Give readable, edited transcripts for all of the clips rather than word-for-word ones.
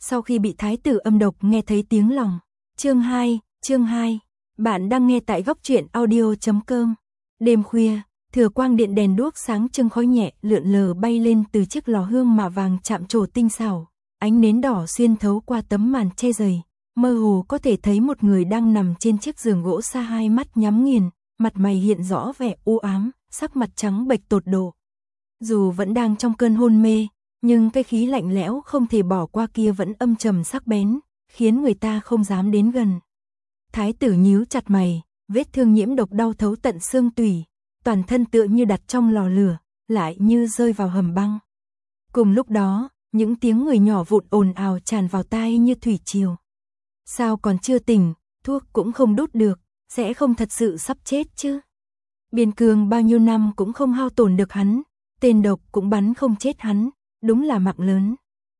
sau khi bị thái tử âm độc nghe thấy tiếng lòng. Chương 2, bạn đang nghe tại góc truyện audio.com. Đêm khuya, thừa quang điện đèn đuốc sáng trưng khói nhẹ lượn lờ bay lên từ chiếc lò hương mạ vàng chạm trổ tinh xảo, ánh nến đỏ xuyên thấu qua tấm màn che dày, mơ hồ có thể thấy một người đang nằm trên chiếc giường gỗ xa, hai mắt nhắm nghiền, mặt mày hiện rõ vẻ u ám, sắc mặt trắng bệch tột độ. Dù vẫn đang trong cơn hôn mê, nhưng cái khí lạnh lẽo không thể bỏ qua kia vẫn âm trầm sắc bén, khiến người ta không dám đến gần. Thái tử nhíu chặt mày, vết thương nhiễm độc đau thấu tận xương tủy, toàn thân tựa như đặt trong lò lửa, lại như rơi vào hầm băng. Cùng lúc đó, những tiếng người nhỏ vụn ồn ào tràn vào tai như thủy triều. Sao còn chưa tỉnh, thuốc cũng không đút được, sẽ không thật sự sắp chết chứ? Biên cương bao nhiêu năm cũng không hao tổn được hắn, tên độc cũng bắn không chết hắn, đúng là mạng lớn.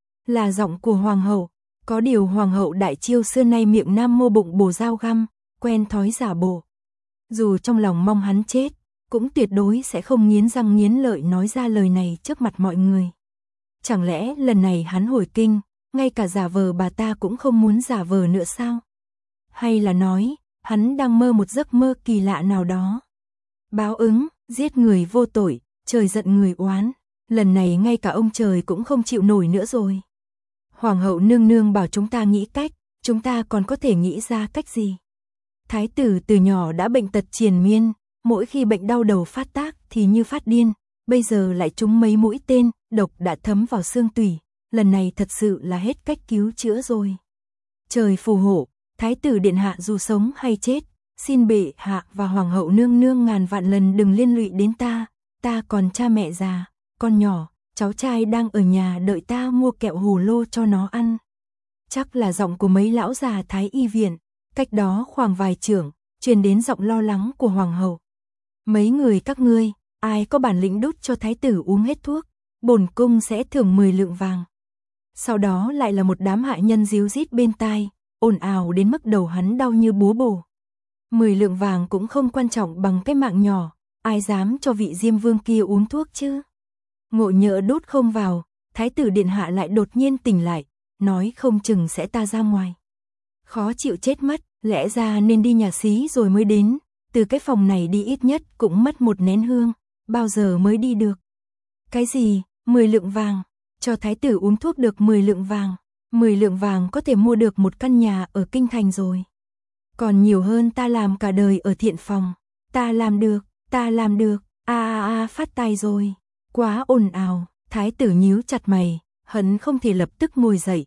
Là giọng của hoàng hậu, có điều hoàng hậu đại chiêu xưa nay miệng nam mô bụng bổ dao găm, quen thói giả bộ. Dù trong lòng mong hắn chết, cũng tuyệt đối sẽ không nghiến răng nghiến lợi nói ra lời này trước mặt mọi người. Chẳng lẽ lần này hắn hồi kinh, ngay cả giả vờ bà ta cũng không muốn giả vờ nữa sao? Hay là nói, hắn đang mơ một giấc mơ kỳ lạ nào đó? Báo ứng, giết người vô tội, trời giận người oán, lần này ngay cả ông trời cũng không chịu nổi nữa rồi. Hoàng hậu nương nương bảo chúng ta nghĩ cách, chúng ta còn có thể nghĩ ra cách gì? Thái tử từ nhỏ đã bệnh tật triền miên, mỗi khi bệnh đau đầu phát tác thì như phát điên, bây giờ lại trúng mấy mũi tên, độc đã thấm vào xương tủy, lần này thật sự là hết cách cứu chữa rồi. Trời phù hộ, thái tử điện hạ dù sống hay chết, xin bệ hạ và hoàng hậu nương nương ngàn vạn lần đừng liên lụy đến ta còn cha mẹ già, con nhỏ, cháu trai đang ở nhà đợi ta mua kẹo hồ lô cho nó ăn. Chắc là giọng của mấy lão già thái y viện, cách đó khoảng vài trượng, truyền đến giọng lo lắng của hoàng hậu. Mấy người các ngươi, ai có bản lĩnh đút cho thái tử uống hết thuốc, bổn cung sẽ thưởng 10 lượng vàng. Sau đó lại là một đám hạ nhân díu dít bên tai, ồn ào đến mức đầu hắn đau như búa bổ. 10 lượng vàng cũng không quan trọng bằng cái mạng nhỏ, ai dám cho vị Diêm Vương kia uống thuốc chứ? Ngộ nhỡ đút không vào, thái tử điện hạ lại đột nhiên tỉnh lại, nói không chừng sẽ ta ra ngoài. Khó chịu chết mất, lẽ ra nên đi nhà xí rồi mới đến, từ cái phòng này đi ít nhất cũng mất 1 nén hương, bao giờ mới đi được? Cái gì, 10 lượng vàng, cho thái tử uống thuốc được 10 lượng vàng, 10 lượng vàng có thể mua được một căn nhà ở kinh thành rồi. Còn nhiều hơn ta làm cả đời ở thiện phòng, ta làm được, phát tài rồi. Quá ồn ào, thái tử nhíu chặt mày, hắn không thể lập tức ngồi dậy,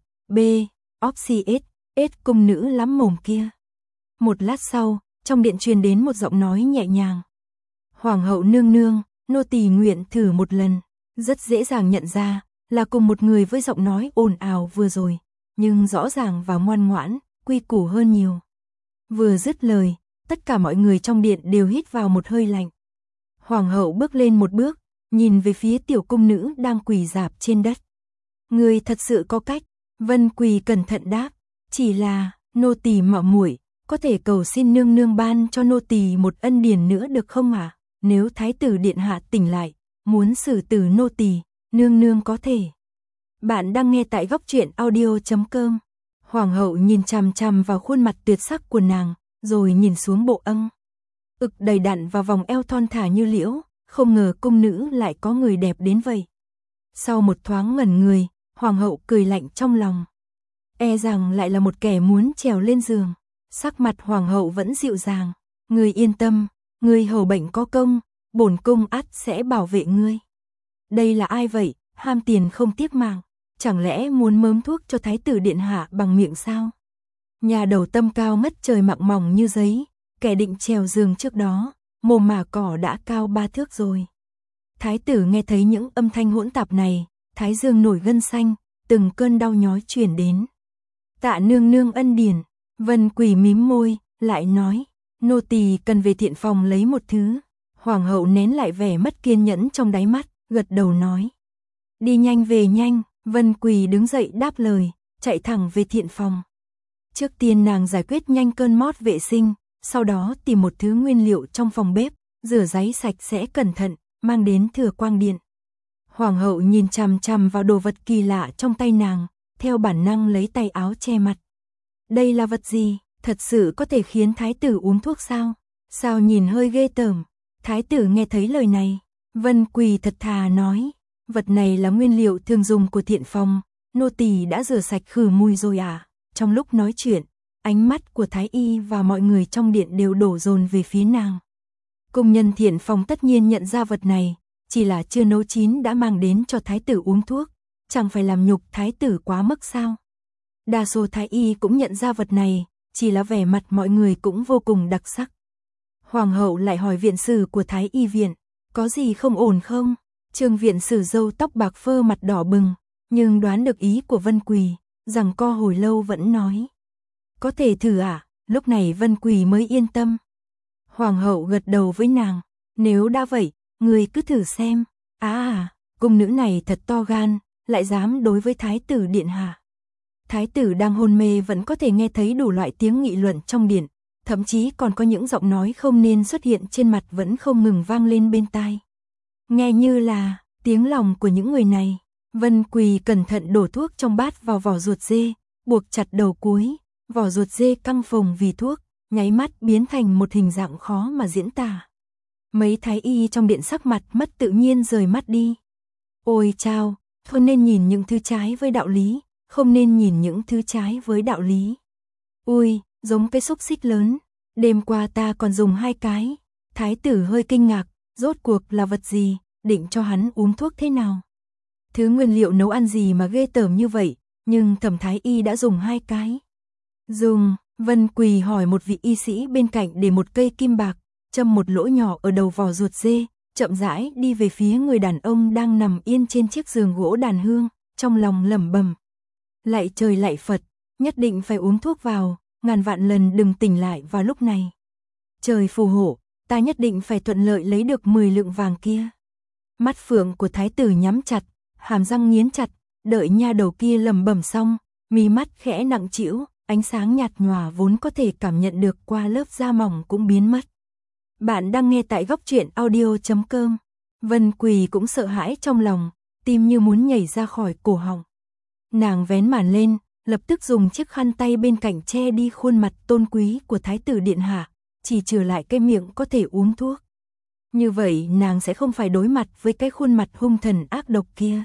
cung nữ lắm mồm kia. Một lát sau, trong điện truyền đến một giọng nói nhẹ nhàng. Hoàng hậu nương nương, nô tỳ nguyện thử một lần, rất dễ dàng nhận ra, là cùng một người với giọng nói ồn ào vừa rồi, nhưng rõ ràng và ngoan ngoãn, quy củ hơn nhiều. Vừa dứt lời, tất cả mọi người trong điện đều hít vào một hơi lạnh. Hoàng hậu bước lên một bước, nhìn về phía tiểu cung nữ đang quỳ rạp trên đất. Người thật sự có cách, Vân Quỳ cẩn thận đáp, chỉ là, nô tỳ mạo muội, có thể cầu xin nương nương ban cho nô tỳ một ân điển nữa được không ạ? Nếu thái tử điện hạ tỉnh lại, muốn xử tử nô tỳ, nương nương có thể. Bạn đang nghe tại góc truyện audio.com. Hoàng hậu nhìn chằm chằm vào khuôn mặt tuyệt sắc của nàng, rồi nhìn xuống bộ ực đầy đặn và vòng eo thon thả như liễu, không ngờ cung nữ lại có người đẹp đến vậy. Sau một thoáng ngẩn người, hoàng hậu cười lạnh trong lòng. E rằng lại là một kẻ muốn trèo lên giường. Sắc mặt hoàng hậu vẫn dịu dàng. Ngươi yên tâm, ngươi hầu bệnh có công, bổn cung ắt sẽ bảo vệ ngươi. Đây là ai vậy, ham tiền không tiếc mạng, chẳng lẽ muốn mớm thuốc cho thái tử điện hạ bằng miệng sao? Nhà đầu tâm cao ngất trời mặng mỏng như giấy, kẻ định trèo giường trước đó, mồm mà cỏ đã cao 3 thước rồi. Thái tử nghe thấy những âm thanh hỗn tạp này, thái dương nổi gân xanh, từng cơn đau nhói truyền đến. Tạ nương nương ân điển, Vân Quỳ mím môi, lại nói, nô tỳ cần về thiện phòng lấy một thứ. Hoàng hậu nén lại vẻ mất kiên nhẫn trong đáy mắt, gật đầu nói. Đi nhanh về nhanh, Vân Quỳ đứng dậy đáp lời, chạy thẳng về thiện phòng. Trước tiên nàng giải quyết nhanh cơn mót vệ sinh, sau đó tìm một thứ nguyên liệu trong phòng bếp, rửa ráy sạch sẽ cẩn thận, mang đến thừa quang điện. Hoàng hậu nhìn chằm chằm vào đồ vật kỳ lạ trong tay nàng, theo bản năng lấy tay áo che mặt. Đây là vật gì? Thật sự có thể khiến thái tử uống thuốc sao? Sao nhìn hơi ghê tởm. Thái tử nghe thấy lời này, Vân Quỳ thật thà nói, vật này là nguyên liệu thường dùng của thiện phòng, nô tỳ đã rửa sạch khử mùi rồi à? Trong lúc nói chuyện, ánh mắt của thái y và mọi người trong điện đều đổ dồn về phía nàng. Công nhân thiện phòng tất nhiên nhận ra vật này, chỉ là chưa nấu chín đã mang đến cho thái tử uống thuốc, chẳng phải làm nhục thái tử quá mức sao? Đa số thái y cũng nhận ra vật này, chỉ là vẻ mặt mọi người cũng vô cùng đặc sắc. Hoàng hậu lại hỏi viện sử của thái y viện, có gì không ổn không? Trương viện sử râu tóc bạc phơ mặt đỏ bừng, nhưng đoán được ý của Vân Quỳ, rằng co hồi lâu vẫn nói. Có thể thử à? Lúc này Vân Quỳ mới yên tâm. Hoàng hậu gật đầu với nàng, nếu đã vậy, người cứ thử xem. Cung nữ này thật to gan, lại dám đối với thái tử điện hạ. Thái tử đang hôn mê vẫn có thể nghe thấy đủ loại tiếng nghị luận trong điện, thậm chí còn có những giọng nói không nên xuất hiện trên mặt vẫn không ngừng vang lên bên tai. Nghe như là tiếng lòng của những người này. Vân Quỳ cẩn thận đổ thuốc trong bát vào vỏ ruột dê, buộc chặt đầu cuối, vỏ ruột dê căng phồng vì thuốc, nháy mắt biến thành một hình dạng khó mà diễn tả. Mấy thái y trong điện sắc mặt mất tự nhiên rời mắt đi. Ôi chao, thôi nên nhìn những thứ trái với đạo lý, không nên nhìn những thứ trái với đạo lý. Ui, giống cái xúc xích lớn, đêm qua ta còn dùng 2 cái. Thái tử hơi kinh ngạc, rốt cuộc là vật gì, định cho hắn uống thuốc thế nào? Thứ nguyên liệu nấu ăn gì mà ghê tởm như vậy, nhưng Thẩm thái y đã dùng 2 cái. Dùng, Vân Quỳ hỏi một vị y sĩ bên cạnh để một cây kim bạc, châm một lỗ nhỏ ở đầu vỏ ruột dê, chậm rãi đi về phía người đàn ông đang nằm yên trên chiếc giường gỗ đàn hương, trong lòng lẩm bẩm. Lạy trời lạy Phật, nhất định phải uống thuốc vào, ngàn vạn lần đừng tỉnh lại vào lúc này. Trời phù hộ, ta nhất định phải thuận lợi lấy được 10 lượng vàng kia. Mắt phượng của thái tử nhắm chặt, hàm răng nghiến chặt, đợi nha đầu kia lẩm bẩm xong, mí mắt khẽ nặng trĩu, ánh sáng nhạt nhòa vốn có thể cảm nhận được qua lớp da mỏng cũng biến mất. Bạn đang nghe tại góc truyện audio.com. Vân Quỳ cũng sợ hãi trong lòng, tim như muốn nhảy ra khỏi cổ họng. Nàng vén màn lên, lập tức dùng chiếc khăn tay bên cạnh che đi khuôn mặt tôn quý của thái tử điện hạ, chỉ trừ lại cái miệng có thể uống thuốc. Như vậy nàng sẽ không phải đối mặt với cái khuôn mặt hung thần ác độc kia.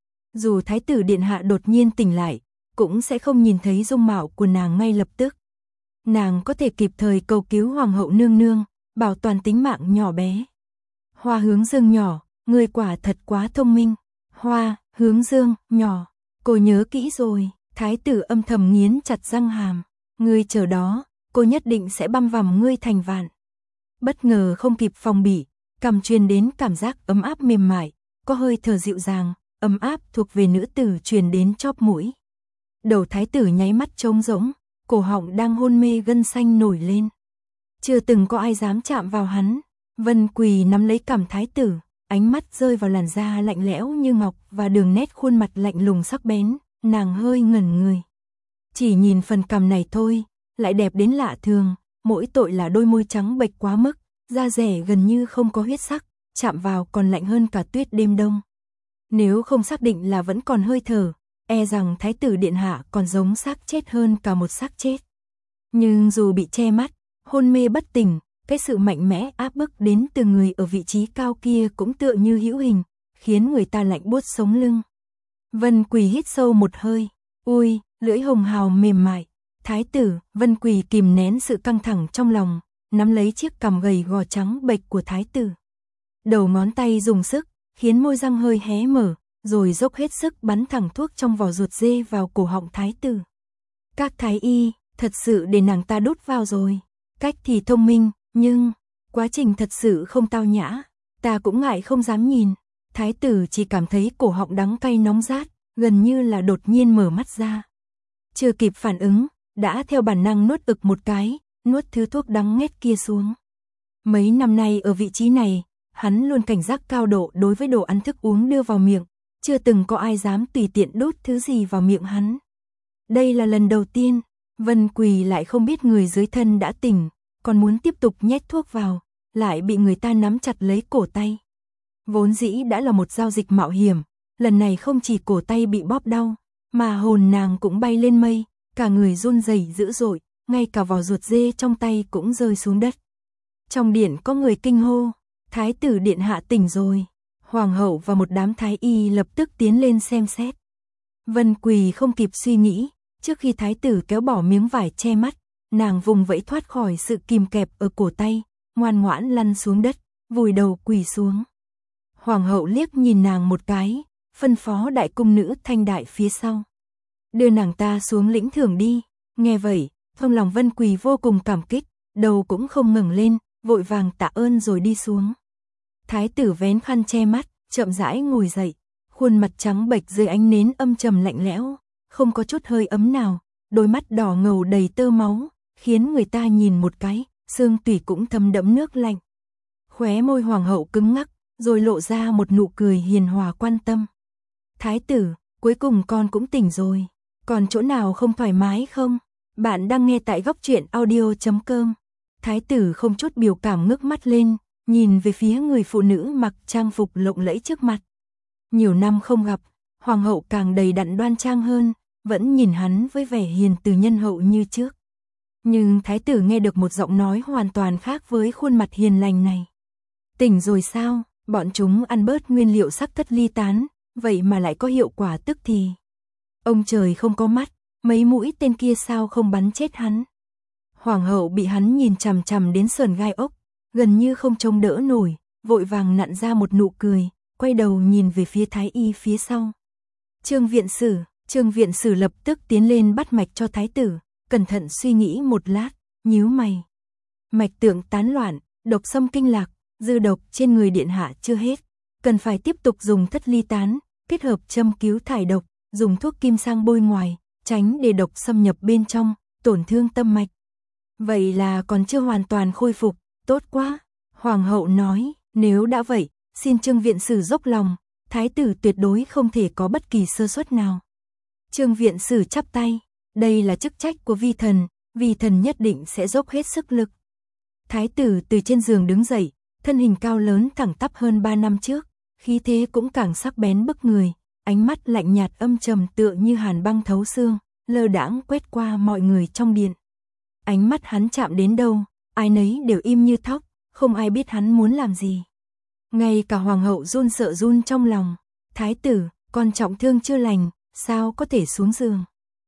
Dù thái tử điện hạ đột nhiên tỉnh lại, cũng sẽ không nhìn thấy dung mạo của nàng ngay lập tức. Nàng có thể kịp thời cầu cứu hoàng hậu nương nương, bảo toàn tính mạng nhỏ bé. Hoa hướng dương nhỏ, người quả thật quá thông minh. Hoa, hướng dương, nhỏ, cô nhớ kỹ rồi. Thái tử âm thầm nghiến chặt răng hàm. Ngươi chờ đó, cô nhất định sẽ băm vằm ngươi thành vạn. Bất ngờ không kịp phòng bị, cằm truyền đến cảm giác ấm áp mềm mại, có hơi thở dịu dàng, ấm áp thuộc về nữ tử truyền đến chóp mũi. Đầu thái tử nháy mắt trống rỗng, cổ họng đang hôn mê gân xanh nổi lên. Chưa từng có ai dám chạm vào hắn. Vân Quỳ nắm lấy cằm thái tử, ánh mắt rơi vào làn da lạnh lẽo như ngọc và đường nét khuôn mặt lạnh lùng sắc bén, nàng hơi ngẩn người. Chỉ nhìn phần cằm này thôi, lại đẹp đến lạ thường, mỗi tội là đôi môi trắng bệch quá mức, da rẻ gần như không có huyết sắc, chạm vào còn lạnh hơn cả tuyết đêm đông. Nếu không xác định là vẫn còn hơi thở, e rằng thái tử điện hạ còn giống xác chết hơn cả một xác chết. Nhưng dù bị che mắt, hôn mê bất tỉnh, cái sự mạnh mẽ áp bức đến từ người ở vị trí cao kia cũng tựa như hữu hình, khiến người ta lạnh buốt sống lưng. Vân Quỳ hít sâu một hơi, ui, lưỡi hồng hào mềm mại. Thái tử, Vân Quỳ kìm nén sự căng thẳng trong lòng, nắm lấy chiếc cằm gầy gò trắng bệch của thái tử. Đầu ngón tay dùng sức, khiến môi răng hơi hé mở, rồi dốc hết sức bắn thẳng thuốc trong vỏ ruột dê vào cổ họng thái tử. Các thái y, thật sự để nàng ta đút vào rồi. Cách thì thông minh, nhưng quá trình thật sự không tao nhã, ta cũng ngại không dám nhìn. Thái tử chỉ cảm thấy cổ họng đắng cay nóng rát, gần như là đột nhiên mở mắt ra. Chưa kịp phản ứng, đã theo bản năng nuốt ực một cái, nuốt thứ thuốc đắng nghét kia xuống. Mấy năm nay ở vị trí này, hắn luôn cảnh giác cao độ đối với đồ ăn thức uống đưa vào miệng, chưa từng có ai dám tùy tiện đút thứ gì vào miệng hắn. Đây là lần đầu tiên, Vân Quỳ lại không biết người dưới thân đã tỉnh, còn muốn tiếp tục nhét thuốc vào, lại bị người ta nắm chặt lấy cổ tay. Vốn dĩ đã là một giao dịch mạo hiểm, lần này không chỉ cổ tay bị bóp đau, mà hồn nàng cũng bay lên mây, cả người run rẩy dữ dội, ngay cả vỏ ruột dê trong tay cũng rơi xuống đất. Trong điện có người kinh hô, thái tử điện hạ tỉnh rồi. Hoàng hậu và một đám thái y lập tức tiến lên xem xét. Vân Quỳ không kịp suy nghĩ, trước khi thái tử kéo bỏ miếng vải che mắt, nàng vùng vẫy thoát khỏi sự kìm kẹp ở cổ tay, ngoan ngoãn lăn xuống đất, vùi đầu quỳ xuống. Hoàng hậu liếc nhìn nàng một cái, phân phó đại cung nữ Thanh Đại phía sau. Đưa nàng ta xuống lĩnh thưởng đi. Nghe vậy, trong lòng Vân Quỳ vô cùng cảm kích, đầu cũng không ngẩng lên, vội vàng tạ ơn rồi đi xuống. Thái tử vén khăn che mắt, chậm rãi ngồi dậy, khuôn mặt trắng bệch dưới ánh nến âm trầm lạnh lẽo, không có chút hơi ấm nào, đôi mắt đỏ ngầu đầy tơ máu, khiến người ta nhìn một cái, xương tủy cũng thấm đẫm nước lạnh. Khóe môi hoàng hậu cứng ngắc, rồi lộ ra một nụ cười hiền hòa quan tâm. Thái tử, cuối cùng con cũng tỉnh rồi, còn chỗ nào không thoải mái không? Bạn đang nghe tại góc truyện audio.com. Thái tử không chút biểu cảm ngước mắt lên, nhìn về phía người phụ nữ mặc trang phục lộng lẫy trước mặt. Nhiều năm không gặp, hoàng hậu càng đầy đặn đoan trang hơn, vẫn nhìn hắn với vẻ hiền từ nhân hậu như trước. Nhưng thái tử nghe được một giọng nói hoàn toàn khác với khuôn mặt hiền lành này. Tỉnh rồi sao? Bọn chúng ăn bớt nguyên liệu sắc thất ly tán, vậy mà lại có hiệu quả tức thì. Ông trời không có mắt, mấy mũi tên kia sao không bắn chết hắn? Hoàng hậu bị hắn nhìn chằm chằm đến sởn gai ốc, gần như không trông đỡ nổi, vội vàng nặn ra một nụ cười, quay đầu nhìn về phía thái y phía sau. Trương viện sử lập tức tiến lên bắt mạch cho thái tử, cẩn thận suy nghĩ một lát, nhíu mày. Mạch tượng tán loạn, độc xâm kinh lạc, dư độc trên người điện hạ chưa hết, cần phải tiếp tục dùng thất ly tán, kết hợp châm cứu thải độc, dùng thuốc kim sang bôi ngoài, tránh để độc xâm nhập bên trong, tổn thương tâm mạch. Vậy là còn chưa hoàn toàn khôi phục, tốt quá. Hoàng hậu nói, nếu đã vậy, xin Trương viện sử dốc lòng, thái tử tuyệt đối không thể có bất kỳ sơ suất nào. Trương viện sử chắp tay, đây là chức trách của vi thần nhất định sẽ dốc hết sức lực. Thái tử từ trên giường đứng dậy, thân hình cao lớn thẳng tắp hơn 3 năm trước, khí thế cũng càng sắc bén bức người, ánh mắt lạnh nhạt âm trầm tựa như hàn băng thấu xương, lơ đãng quét qua mọi người trong điện. Ánh mắt hắn chạm đến đâu, ai nấy đều im như thóc, không ai biết hắn muốn làm gì. Ngay cả hoàng hậu run sợ run trong lòng, thái tử, con trọng thương chưa lành, sao có thể xuống giường?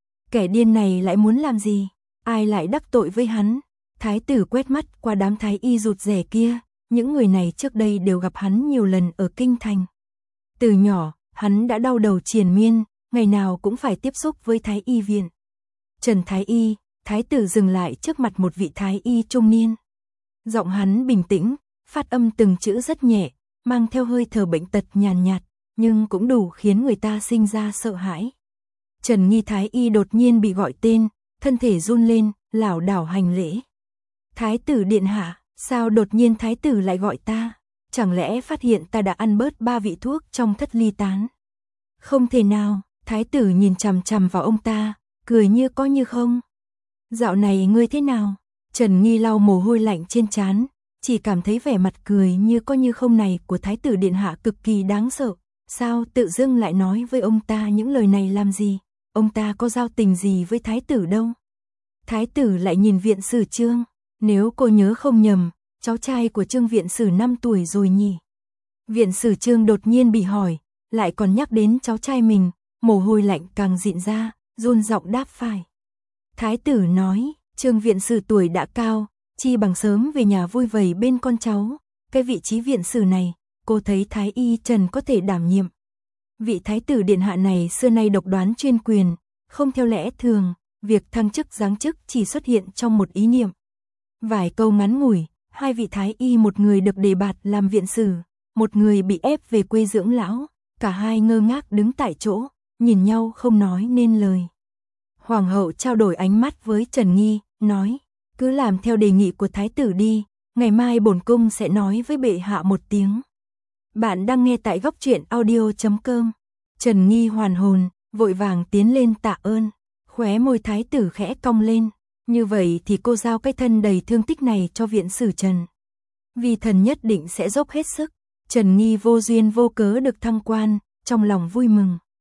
Kẻ điên này lại muốn làm gì? Ai lại đắc tội với hắn? Thái tử quét mắt qua đám thái y rụt rẻ kia, những người này trước đây đều gặp hắn nhiều lần ở kinh thành. Từ nhỏ, hắn đã đau đầu triền miên, ngày nào cũng phải tiếp xúc với thái y viện. Trần thái y, thái tử dừng lại trước mặt một vị thái y trung niên. Giọng hắn bình tĩnh, phát âm từng chữ rất nhẹ, mang theo hơi thở bệnh tật nhàn nhạt, nhưng cũng đủ khiến người ta sinh ra sợ hãi. Trần Nghi thái y đột nhiên bị gọi tên, thân thể run lên, lảo đảo hành lễ. Thái tử điện hạ, sao đột nhiên thái tử lại gọi ta? Chẳng lẽ phát hiện ta đã ăn bớt 3 vị thuốc trong thất ly tán? Không thể nào, thái tử nhìn chằm chằm vào ông ta, cười như có như không. Dạo này ngươi thế nào? Trần Nghi lau mồ hôi lạnh trên trán, chỉ cảm thấy vẻ mặt cười như có như không này của thái tử điện hạ cực kỳ đáng sợ. Sao tự dưng lại nói với ông ta những lời này làm gì? Ông ta có giao tình gì với thái tử đâu? Thái tử lại nhìn viện sử Trương, nếu cô nhớ không nhầm, cháu trai của Trương viện sử 5 tuổi rồi nhỉ? Viện sử Trương đột nhiên bị hỏi, lại còn nhắc đến cháu trai mình, mồ hôi lạnh càng dịn ra, run giọng đáp phải. Thái tử nói, Trương viện sử tuổi đã cao, chi bằng sớm về nhà vui vầy bên con cháu, cái vị trí viện sử này, cô thấy thái y Trần có thể đảm nhiệm. Vị thái tử điện hạ này xưa nay độc đoán chuyên quyền, không theo lẽ thường, việc thăng chức giáng chức chỉ xuất hiện trong một ý niệm. Vài câu ngắn ngủi, hai vị thái y, một người được đề bạt làm viện sử, một người bị ép về quê dưỡng lão, cả hai ngơ ngác đứng tại chỗ, nhìn nhau không nói nên lời. Hoàng hậu trao đổi ánh mắt với Trần Nghi, nói, cứ làm theo đề nghị của thái tử đi, ngày mai bổn cung sẽ nói với bệ hạ một tiếng. Bạn đang nghe tại góc truyện audio.com. Trần Nghi hoàn hồn, vội vàng tiến lên tạ ơn, khóe môi thái tử khẽ cong lên. Như vậy thì cô giao cái thân đầy thương tích này cho viện sử Trần. Vì thần nhất định sẽ dốc hết sức. Trần Nghi vô duyên vô cớ được thăng quan, trong lòng vui mừng.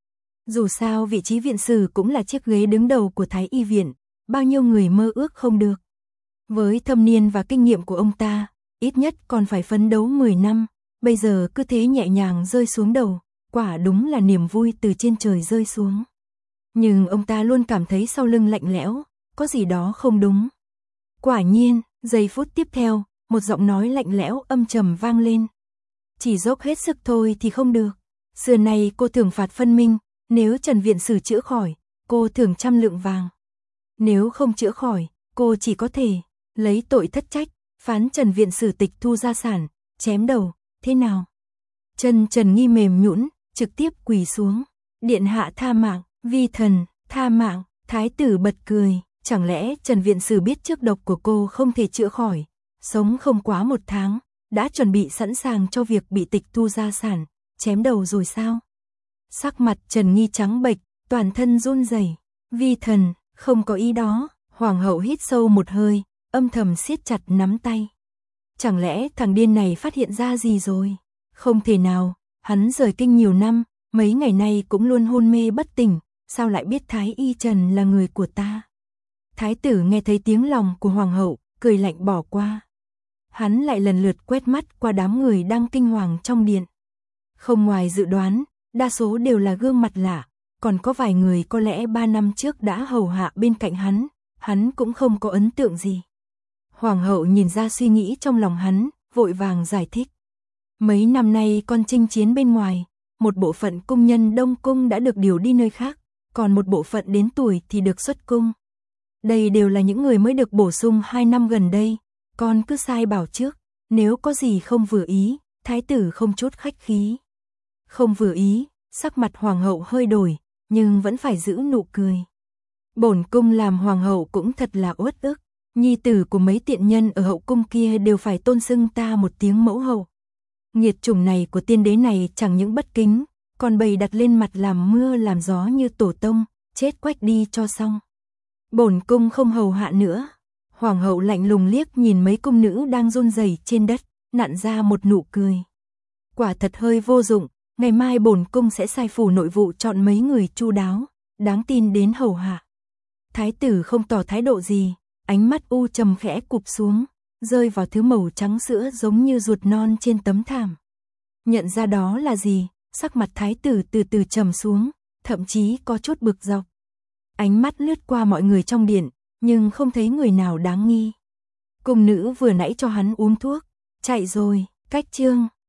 Dù sao vị trí viện sử cũng là chiếc ghế đứng đầu của Thái y viện, bao nhiêu người mơ ước không được. Với thâm niên và kinh nghiệm của ông ta, ít nhất còn phải phấn đấu 10 năm, bây giờ cứ thế nhẹ nhàng rơi xuống đầu, quả đúng là niềm vui từ trên trời rơi xuống. Nhưng ông ta luôn cảm thấy sau lưng lạnh lẽo, có gì đó không đúng. Quả nhiên, giây phút tiếp theo, một giọng nói lạnh lẽo âm trầm vang lên. Chỉ dốc hết sức thôi thì không được. Xưa này cô thưởng phạt phân minh, nếu Trần viện sử chữa khỏi, cô thưởng 100 lượng vàng. Nếu không chữa khỏi, cô chỉ có thể lấy tội thất trách, phán Trần viện sử tịch thu gia sản, chém đầu, thế nào? Chân Trần Nghi mềm nhũn, trực tiếp quỳ xuống. Điện hạ tha mạng, vi thần, tha mạng. Thái tử bật cười, chẳng lẽ Trần viện sử biết trước độc của cô không thể chữa khỏi, sống không quá 1 tháng, đã chuẩn bị sẵn sàng cho việc bị tịch thu gia sản, chém đầu rồi sao? Sắc mặt Trần Nghi trắng bệch, toàn thân run rẩy. Vi thần, không có ý đó. Hoàng hậu hít sâu một hơi, âm thầm siết chặt nắm tay. Chẳng lẽ thằng điên này phát hiện ra gì rồi? Không thể nào, hắn rời kinh nhiều năm, mấy ngày nay cũng luôn hôn mê bất tỉnh, sao lại biết Thái y Trần là người của ta? Thái tử nghe thấy tiếng lòng của hoàng hậu, cười lạnh bỏ qua. Hắn lại lần lượt quét mắt qua đám người đang kinh hoàng trong điện. Không ngoài dự đoán, đa số đều là gương mặt lạ, còn có vài người có lẽ 3 năm trước đã hầu hạ bên cạnh hắn cũng không có ấn tượng gì. Hoàng hậu nhìn ra suy nghĩ trong lòng hắn, vội vàng giải thích. Mấy năm nay con chinh chiến bên ngoài, một bộ phận cung nhân Đông Cung đã được điều đi nơi khác, còn một bộ phận đến tuổi thì được xuất cung. Đây đều là những người mới được bổ sung 2 năm gần đây, con cứ sai bảo trước, nếu có gì không vừa ý, thái tử không chút khách khí. Không vừa ý, sắc mặt hoàng hậu hơi đổi, nhưng vẫn phải giữ nụ cười. Bổn cung làm hoàng hậu cũng thật là uất ức, nhi tử của mấy tiện nhân ở hậu cung kia đều phải tôn xưng ta một tiếng mẫu hậu. Nghiệt chủng này của tiên đế này chẳng những bất kính, còn bày đặt lên mặt làm mưa làm gió như tổ tông, chết quách đi cho xong. Bổn cung không hầu hạ nữa. Hoàng hậu lạnh lùng liếc nhìn mấy cung nữ đang run rẩy trên đất, nặn ra một nụ cười. Quả thật hơi vô dụng, ngày mai bổn cung sẽ sai phủ nội vụ chọn mấy người chu đáo, đáng tin đến hầu hạ. Thái tử không tỏ thái độ gì, ánh mắt u trầm khẽ cụp xuống, rơi vào thứ màu trắng sữa giống như ruột non trên tấm thảm. Nhận ra đó là gì, sắc mặt thái tử từ từ trầm xuống, thậm chí có chút bực dọc. Ánh mắt lướt qua mọi người trong điện, nhưng không thấy người nào đáng nghi. Cung nữ vừa nãy cho hắn uống thuốc, chạy rồi, cách chương.